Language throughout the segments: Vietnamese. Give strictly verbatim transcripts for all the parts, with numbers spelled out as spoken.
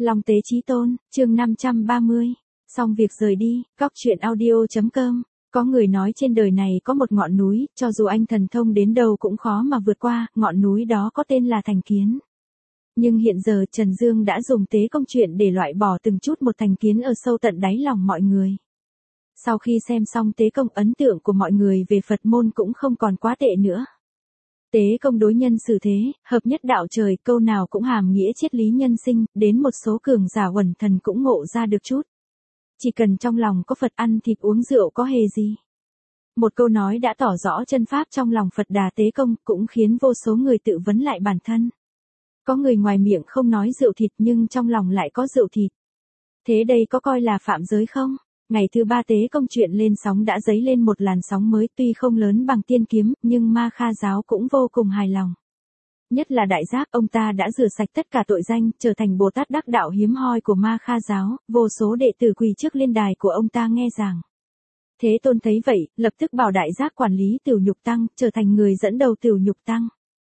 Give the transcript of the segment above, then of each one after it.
Long Tế Chí Tôn, chương năm trăm ba mươi. Xong việc rời đi, góc truyện audio.com. Có người nói trên đời này có một ngọn núi, cho dù anh thần thông đến đâu cũng khó mà vượt qua, ngọn núi đó có tên là thành kiến. Nhưng hiện giờ Trần Dương đã dùng tế công chuyện để loại bỏ từng chút một thành kiến ở sâu tận đáy lòng mọi người. Sau khi xem xong tế công, ấn tượng của mọi người về Phật môn cũng không còn quá tệ nữa. Tế công đối nhân xử thế, hợp nhất đạo trời, câu nào cũng hàm nghĩa triết lý nhân sinh, đến một số cường giả uẩn thần cũng ngộ ra được chút. Chỉ cần trong lòng có Phật, ăn thịt uống rượu có hề gì. Một câu nói đã tỏ rõ chân pháp trong lòng Phật Đà tế công, cũng khiến vô số người tự vấn lại bản thân. Có người ngoài miệng không nói rượu thịt nhưng trong lòng lại có rượu thịt. Thế đây có coi là phạm giới không? Ngày thứ ba tế công chuyện lên sóng đã dấy lên một làn sóng mới, tuy không lớn bằng tiên kiếm, nhưng Ma Kha giáo cũng vô cùng hài lòng. Nhất là Đại Giác, ông ta đã rửa sạch tất cả tội danh, trở thành Bồ Tát đắc đạo hiếm hoi của Ma Kha giáo, vô số đệ tử quỳ trước liên đài của ông ta nghe giảng. Thế Tôn thấy vậy, lập tức bảo Đại Giác quản lý Tửu Nhục Tăng, trở thành người dẫn đầu Tửu Nhục Tăng.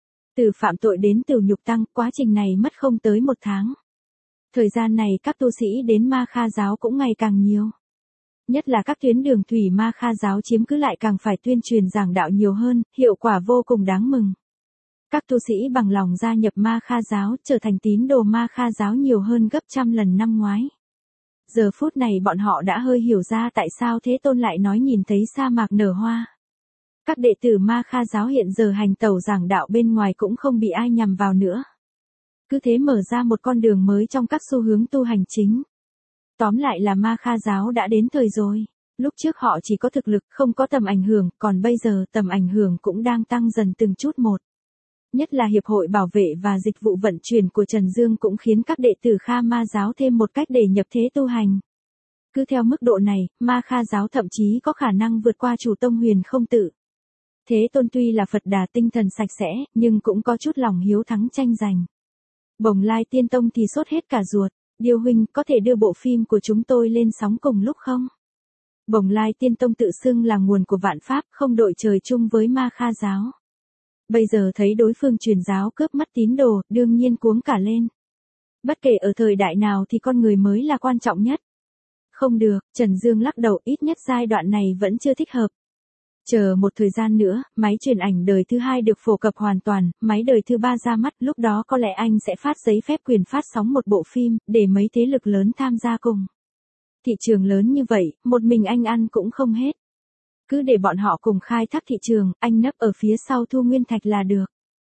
Từ phạm tội đến Tửu Nhục Tăng, quá trình này mất không tới một tháng. Thời gian này các tu sĩ đến Ma Kha giáo cũng ngày càng nhiều. Nhất là các tuyến đường thủy Ma Kha giáo chiếm cứ lại càng phải tuyên truyền giảng đạo nhiều hơn, hiệu quả vô cùng đáng mừng. Các tu sĩ bằng lòng gia nhập Ma Kha giáo, trở thành tín đồ Ma Kha giáo nhiều hơn gấp trăm lần năm ngoái. Giờ phút này bọn họ đã hơi hiểu ra tại sao Thế Tôn lại nói nhìn thấy sa mạc nở hoa. Các đệ tử Ma Kha giáo hiện giờ hành tẩu giảng đạo bên ngoài cũng không bị ai nhằm vào nữa. Cứ thế mở ra một con đường mới trong các xu hướng tu hành chính. Tóm lại là Ma Kha giáo đã đến thời rồi. Lúc trước họ chỉ có thực lực, không có tầm ảnh hưởng, còn bây giờ tầm ảnh hưởng cũng đang tăng dần từng chút một. Nhất là Hiệp hội Bảo vệ và Dịch vụ Vận chuyển của Trần Dương cũng khiến các đệ tử Kha Ma giáo thêm một cách để nhập thế tu hành. Cứ theo mức độ này, Ma Kha giáo thậm chí có khả năng vượt qua chủ tông Huyền Không Tự. Thế Tôn tuy là Phật Đà tinh thần sạch sẽ, nhưng cũng có chút lòng hiếu thắng tranh giành. Bồng Lai Tiên Tông thì sốt hết cả ruột. Điêu huynh, có thể đưa bộ phim của chúng tôi lên sóng cùng lúc không? Bồng Lai Tiên Tông tự xưng là nguồn của vạn pháp, không đội trời chung với Ma Kha giáo. Bây giờ thấy đối phương truyền giáo cướp mất tín đồ, đương nhiên cuống cả lên. Bất kể ở thời đại nào thì con người mới là quan trọng nhất. Không được, Trần Dương lắc đầu, ít nhất giai đoạn này vẫn chưa thích hợp. Chờ một thời gian nữa, máy truyền ảnh đời thứ hai được phổ cập hoàn toàn, máy đời thứ ba ra mắt, lúc đó có lẽ anh sẽ phát giấy phép quyền phát sóng một bộ phim, để mấy thế lực lớn tham gia cùng. Thị trường lớn như vậy, một mình anh ăn cũng không hết. Cứ để bọn họ cùng khai thác thị trường, anh nấp ở phía sau thu nguyên thạch là được.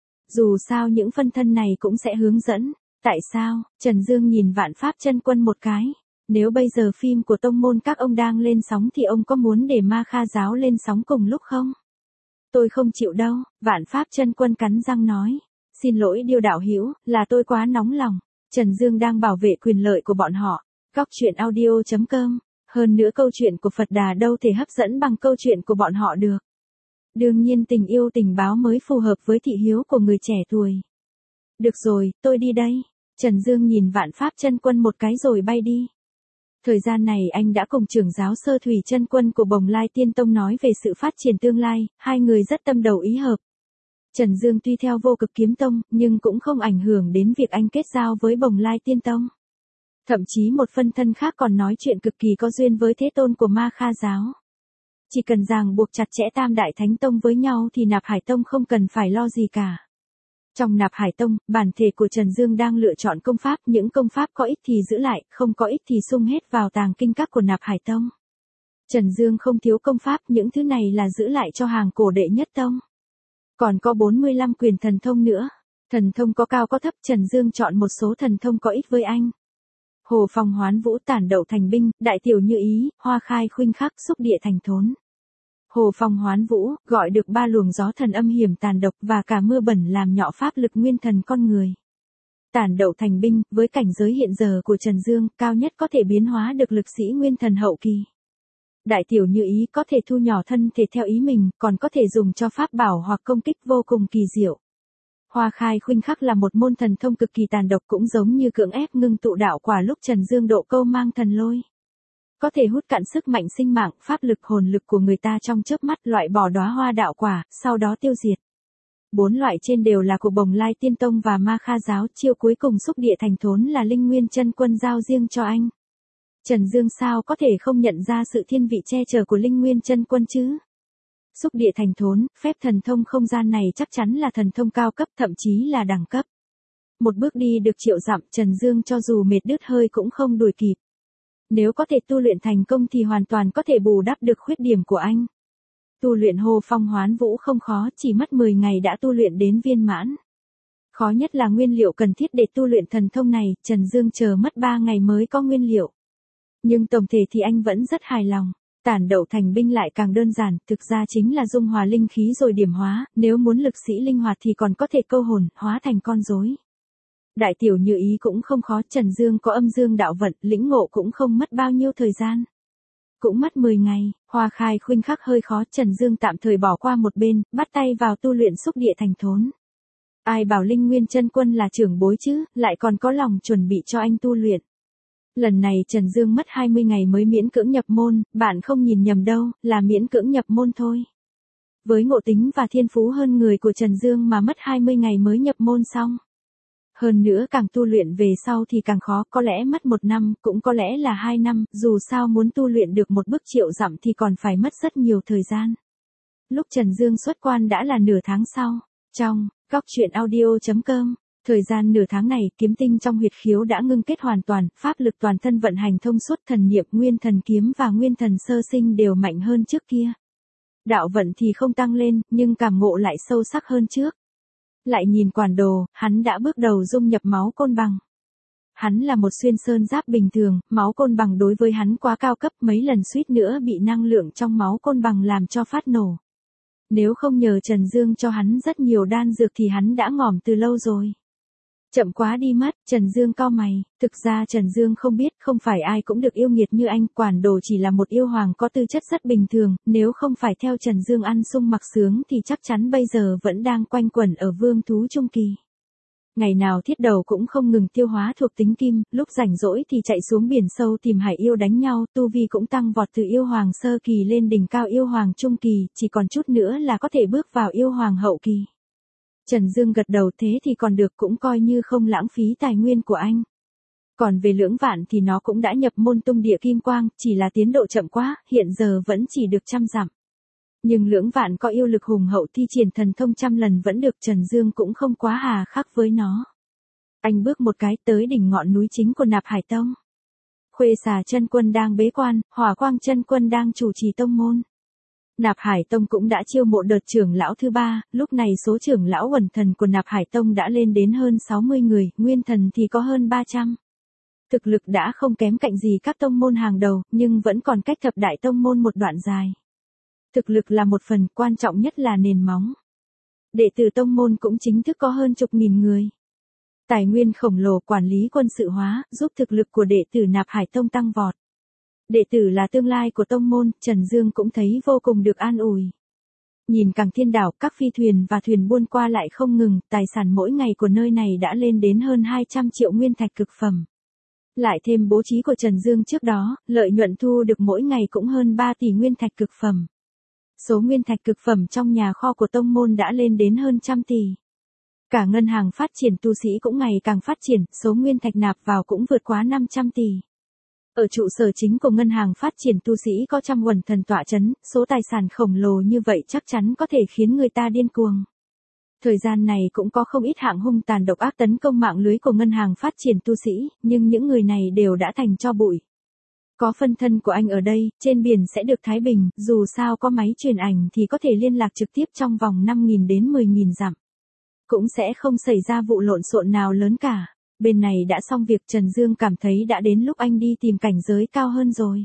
Dù sao những phân thân này cũng sẽ hướng dẫn. Tại sao? Trần Dương nhìn Vạn Pháp Chân Quân một cái. Nếu bây giờ phim của tông môn các ông đang lên sóng thì ông có muốn để Ma Kha giáo lên sóng cùng lúc không? Tôi không chịu đâu, Vạn Pháp Chân Quân cắn răng nói. Xin lỗi Điêu đạo hữu, là tôi quá nóng lòng. Trần Dương đang bảo vệ quyền lợi của bọn họ. Góc truyện audio.com. Hơn nữa câu chuyện của Phật Đà đâu thể hấp dẫn bằng câu chuyện của bọn họ được. Đương nhiên tình yêu tình báo mới phù hợp với thị hiếu của người trẻ tuổi. Được rồi, tôi đi đây. Trần Dương nhìn Vạn Pháp Chân Quân một cái rồi bay đi. Thời gian này anh đã cùng trưởng giáo Sơ Thủy Chân Quân của Bồng Lai Tiên Tông nói về sự phát triển tương lai, hai người rất tâm đầu ý hợp. Trần Dương tuy theo Vô Cực Kiếm Tông, nhưng cũng không ảnh hưởng đến việc anh kết giao với Bồng Lai Tiên Tông. Thậm chí một phân thân khác còn nói chuyện cực kỳ có duyên với Thế Tôn của Ma Kha giáo. Chỉ cần ràng buộc chặt chẽ Tam Đại Thánh Tông với nhau thì Nạp Hải Tông không cần phải lo gì cả. Trong Nạp Hải Tông, bản thể của Trần Dương đang lựa chọn công pháp, những công pháp có ích thì giữ lại, không có ích thì sung hết vào tàng kinh các của Nạp Hải Tông. Trần Dương không thiếu công pháp, những thứ này là giữ lại cho hàng cổ đệ nhất tông. Còn có bốn mươi lăm quyền thần thông nữa. Thần thông có cao có thấp, Trần Dương chọn một số thần thông có ích với anh. Hồ Phong Hoán Vũ, Tản Đậu Thành Binh, Đại Tiểu Như Ý, Hoa Khai Khuynh Khắc, Xúc Địa Thành Thốn. Hồ Phong Hoán Vũ, gọi được ba luồng gió thần âm hiểm tàn độc và cả mưa bẩn làm nhọ pháp lực nguyên thần con người. Tản Đậu Thành Binh, với cảnh giới hiện giờ của Trần Dương, cao nhất có thể biến hóa được lực sĩ nguyên thần hậu kỳ. Đại Tiểu Như Ý có thể thu nhỏ thân thể theo ý mình, còn có thể dùng cho pháp bảo hoặc công kích vô cùng kỳ diệu. Hoa Khai Khuynh Khắc là một môn thần thông cực kỳ tàn độc, cũng giống như cưỡng ép ngưng tụ đạo quả lúc Trần Dương độ câu mang thần lôi. Có thể hút cạn sức mạnh sinh mạng, pháp lực hồn lực của người ta trong chớp mắt, loại bỏ đóa hoa đạo quả, sau đó tiêu diệt. Bốn loại trên đều là của Bồng Lai Tiên Tông và Ma Kha giáo, chiêu cuối cùng xúc địa thành thốn là Linh Nguyên Chân Quân giao riêng cho anh. Trần Dương sao có thể không nhận ra sự thiên vị che chở của Linh Nguyên Chân Quân chứ? Xúc địa thành thốn, phép thần thông không gian này chắc chắn là thần thông cao cấp, thậm chí là đẳng cấp. Một bước đi được triệu dặm, Trần Dương cho dù mệt đứt hơi cũng không đuổi kịp. Nếu có thể tu luyện thành công thì hoàn toàn có thể bù đắp được khuyết điểm của anh. Tu luyện Hồ Phong Hoán Vũ không khó, chỉ mất mười ngày đã tu luyện đến viên mãn. Khó nhất là nguyên liệu cần thiết để tu luyện thần thông này, Trần Dương chờ mất ba ngày mới có nguyên liệu. Nhưng tổng thể thì anh vẫn rất hài lòng. Tản đậu thành binh lại càng đơn giản, thực ra chính là dung hòa linh khí rồi điểm hóa, nếu muốn lực sĩ linh hoạt thì còn có thể câu hồn, hóa thành con rối. Đại tiểu như ý cũng không khó, Trần Dương có âm dương đạo vận, lĩnh ngộ cũng không mất bao nhiêu thời gian. Cũng mất mười ngày, hoa khai khuynh khắc hơi khó, Trần Dương tạm thời bỏ qua một bên, bắt tay vào tu luyện xúc địa thành thốn. Ai bảo Linh Nguyên Chân Quân là trưởng bối chứ, lại còn có lòng chuẩn bị cho anh tu luyện. Lần này Trần Dương mất hai mươi ngày mới miễn cưỡng nhập môn, bạn không nhìn nhầm đâu, là miễn cưỡng nhập môn thôi. Với ngộ tính và thiên phú hơn người của Trần Dương mà mất hai mươi ngày mới nhập môn xong. Hơn nữa càng tu luyện về sau thì càng khó, có lẽ mất một năm, cũng có lẽ là hai năm, dù sao muốn tu luyện được một bước triệu dặm thì còn phải mất rất nhiều thời gian. Lúc Trần Dương xuất quan đã là nửa tháng sau, trong góc truyện audio chấm com. Thời gian nửa tháng này, kiếm tinh trong huyệt khiếu đã ngưng kết hoàn toàn, pháp lực toàn thân vận hành thông suốt, thần niệm, nguyên thần kiếm và nguyên thần sơ sinh đều mạnh hơn trước kia. Đạo vận thì không tăng lên, nhưng cảm ngộ lại sâu sắc hơn trước. Lại nhìn quản đồ, hắn đã bước đầu dung nhập máu côn bằng. Hắn là một xuyên sơn giáp bình thường, máu côn bằng đối với hắn quá cao cấp, mấy lần suýt nữa bị năng lượng trong máu côn bằng làm cho phát nổ. Nếu không nhờ Trần Dương cho hắn rất nhiều đan dược thì hắn đã ngỏm từ lâu rồi. Chậm quá đi mất, Trần Dương cau mày, thực ra Trần Dương không biết, không phải ai cũng được yêu nghiệt như anh, quản đồ chỉ là một yêu hoàng có tư chất rất bình thường, nếu không phải theo Trần Dương ăn sung mặc sướng thì chắc chắn bây giờ vẫn đang quanh quẩn ở vương thú trung kỳ. Ngày nào thiết đầu cũng không ngừng tiêu hóa thuộc tính kim, lúc rảnh rỗi thì chạy xuống biển sâu tìm hải yêu đánh nhau, tu vi cũng tăng vọt từ yêu hoàng sơ kỳ lên đỉnh cao yêu hoàng trung kỳ, chỉ còn chút nữa là có thể bước vào yêu hoàng hậu kỳ. Trần Dương gật đầu, thế thì còn được, cũng coi như không lãng phí tài nguyên của anh. Còn về Lưỡng Vạn thì nó cũng đã nhập môn tung địa kim quang, chỉ là tiến độ chậm quá, hiện giờ vẫn chỉ được trăm dặm. Nhưng Lưỡng Vạn có yêu lực hùng hậu, thi triển thần thông trăm lần vẫn được, Trần Dương cũng không quá hà khắc với nó. Anh bước một cái tới đỉnh ngọn núi chính của Nạp Hải Tông. Khuê Xà Chân Quân đang bế quan, Hỏa Quang Chân Quân đang chủ trì tông môn. Nạp Hải Tông cũng đã chiêu mộ đợt trưởng lão thứ ba, lúc này số trưởng lão uẩn thần của Nạp Hải Tông đã lên đến hơn sáu mươi người, nguyên thần thì có hơn ba trăm. Thực lực đã không kém cạnh gì các tông môn hàng đầu, nhưng vẫn còn cách thập đại tông môn một đoạn dài. Thực lực là một phần, quan trọng nhất là nền móng. Đệ tử tông môn cũng chính thức có hơn chục nghìn người. Tài nguyên khổng lồ, quản lý quân sự hóa, giúp thực lực của đệ tử Nạp Hải Tông tăng vọt. Đệ tử là tương lai của tông môn, Trần Dương cũng thấy vô cùng được an ủi. Nhìn Cảng Thiên Đảo, các phi thuyền và thuyền buôn qua lại không ngừng, tài sản mỗi ngày của nơi này đã lên đến hơn hai trăm triệu nguyên thạch cực phẩm. Lại thêm bố trí của Trần Dương trước đó, lợi nhuận thu được mỗi ngày cũng hơn ba tỷ nguyên thạch cực phẩm. Số nguyên thạch cực phẩm trong nhà kho của tông môn đã lên đến hơn trăm tỷ. Cả ngân hàng phát triển tu sĩ cũng ngày càng phát triển, số nguyên thạch nạp vào cũng vượt quá năm trăm tỷ. Ở trụ sở chính của ngân hàng phát triển tu sĩ có trăm uẩn thần tọa chấn, số tài sản khổng lồ như vậy chắc chắn có thể khiến người ta điên cuồng. Thời gian này cũng có không ít hạng hung tàn độc ác tấn công mạng lưới của ngân hàng phát triển tu sĩ, nhưng những người này đều đã thành tro bụi. Có phân thân của anh ở đây, trên biển sẽ được thái bình, dù sao có máy truyền ảnh thì có thể liên lạc trực tiếp trong vòng năm nghìn đến mười nghìn dặm. Cũng sẽ không xảy ra vụ lộn xộn nào lớn cả. Bên này đã xong việc, Trần Dương cảm thấy đã đến lúc anh đi tìm cảnh giới cao hơn rồi.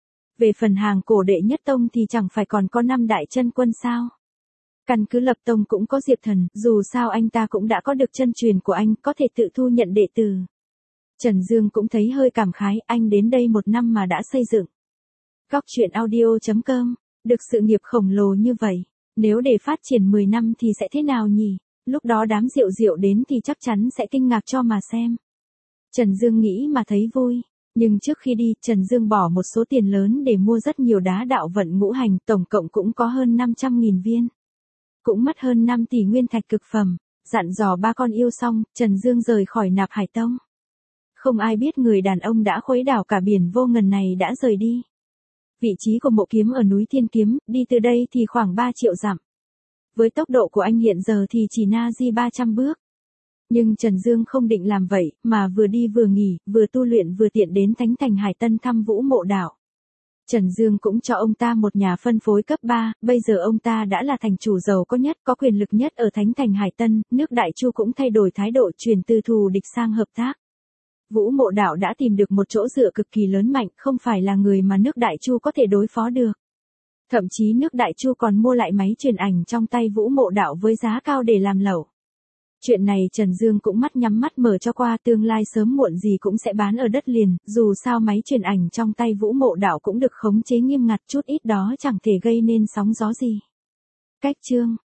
Về phần hàng cổ đệ nhất tông thì chẳng phải còn có năm đại chân quân sao. Căn cứ lập tông cũng có Diệp Thần, dù sao anh ta cũng đã có được chân truyền của anh, có thể tự thu nhận đệ tử. Trần Dương cũng thấy hơi cảm khái, anh đến đây một năm mà đã xây dựng. Góc truyện audio chấm com, được sự nghiệp khổng lồ như vậy, nếu để phát triển mười năm thì sẽ thế nào nhỉ? Lúc đó đám Diệu Diệu đến thì chắc chắn sẽ kinh ngạc cho mà xem. Trần Dương nghĩ mà thấy vui, nhưng trước khi đi, Trần Dương bỏ một số tiền lớn để mua rất nhiều đá đạo vận ngũ hành, tổng cộng cũng có hơn năm trăm nghìn viên. cũng mất hơn năm tỷ nguyên thạch cực phẩm, dặn dò ba con yêu xong, Trần Dương rời khỏi Nạp Hải Tông. Không ai biết người đàn ông đã khuấy đảo cả biển vô ngần này đã rời đi. Vị trí của mộ kiếm ở núi Thiên Kiếm, đi từ đây thì khoảng ba triệu dặm. Với tốc độ của anh hiện giờ thì chỉ na di ba trăm bước. Nhưng Trần Dương không định làm vậy, mà vừa đi vừa nghỉ, vừa tu luyện vừa tiện đến Thánh Thành Hải Tân thăm Vũ Mộ Đạo. Trần Dương cũng cho ông ta một nhà phân phối cấp ba, bây giờ ông ta đã là thành chủ giàu có nhất, có quyền lực nhất ở Thánh Thành Hải Tân, nước Đại Chu cũng thay đổi thái độ chuyển từ thù địch sang hợp tác. Vũ Mộ Đạo đã tìm được một chỗ dựa cực kỳ lớn mạnh, không phải là người mà nước Đại Chu có thể đối phó được. Thậm chí nước Đại Chu còn mua lại máy truyền ảnh trong tay Vũ Mộ Đạo với giá cao để làm lẩu. Chuyện này Trần Dương cũng mắt nhắm mắt mở cho qua, tương lai sớm muộn gì cũng sẽ bán ở đất liền, dù sao máy truyền ảnh trong tay Vũ Mộ Đạo cũng được khống chế nghiêm ngặt, chút ít đó chẳng thể gây nên sóng gió gì. Cách chương